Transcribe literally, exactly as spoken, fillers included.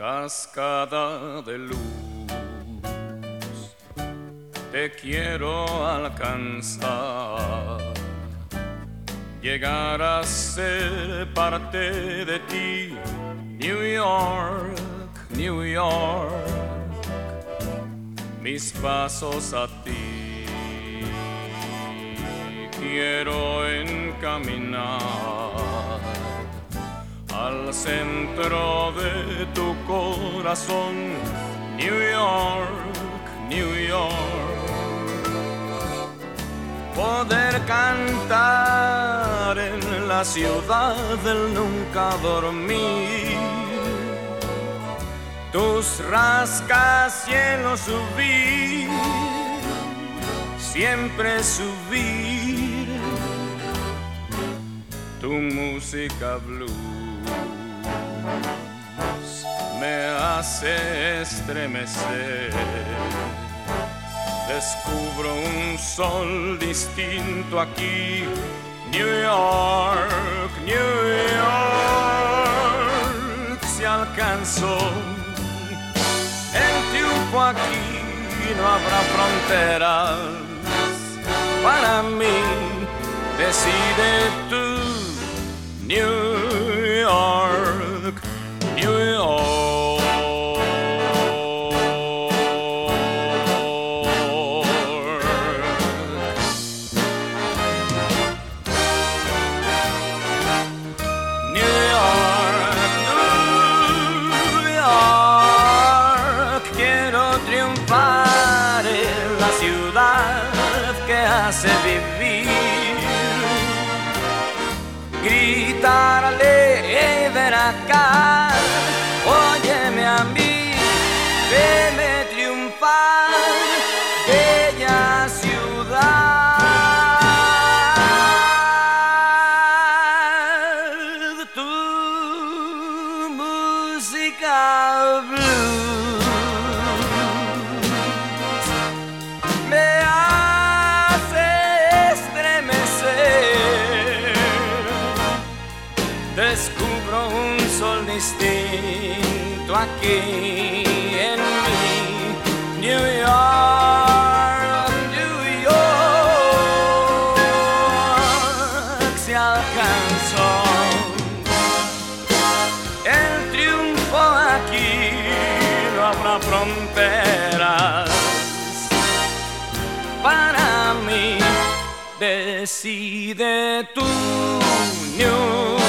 Cascada de luz, te quiero alcanzar, llegar a ser parte de ti. New York, New York, mis pasos a ti quiero encaminar, al centro de tu corazón. New York, New York, poder cantar en la ciudad del nunca dormir, tus rascacielos subir, siempre subir, tu música blues me hace estremecer. Descubro un sol distinto aquí. New York, New York, se alcanzó el triunfo aquí, no habrá fronteras para mí. Decide tú, New York, New York. Triunfar en la ciudad que hace vivir, gritarle, ven acá, óyeme a mí, veme triunfar, bella ciudad, tu música blues descubro un sol distinto aquí en mí. New York, New York, se alcanzó el triunfo aquí, no habrá fronteras para mí. Decide tú, New York.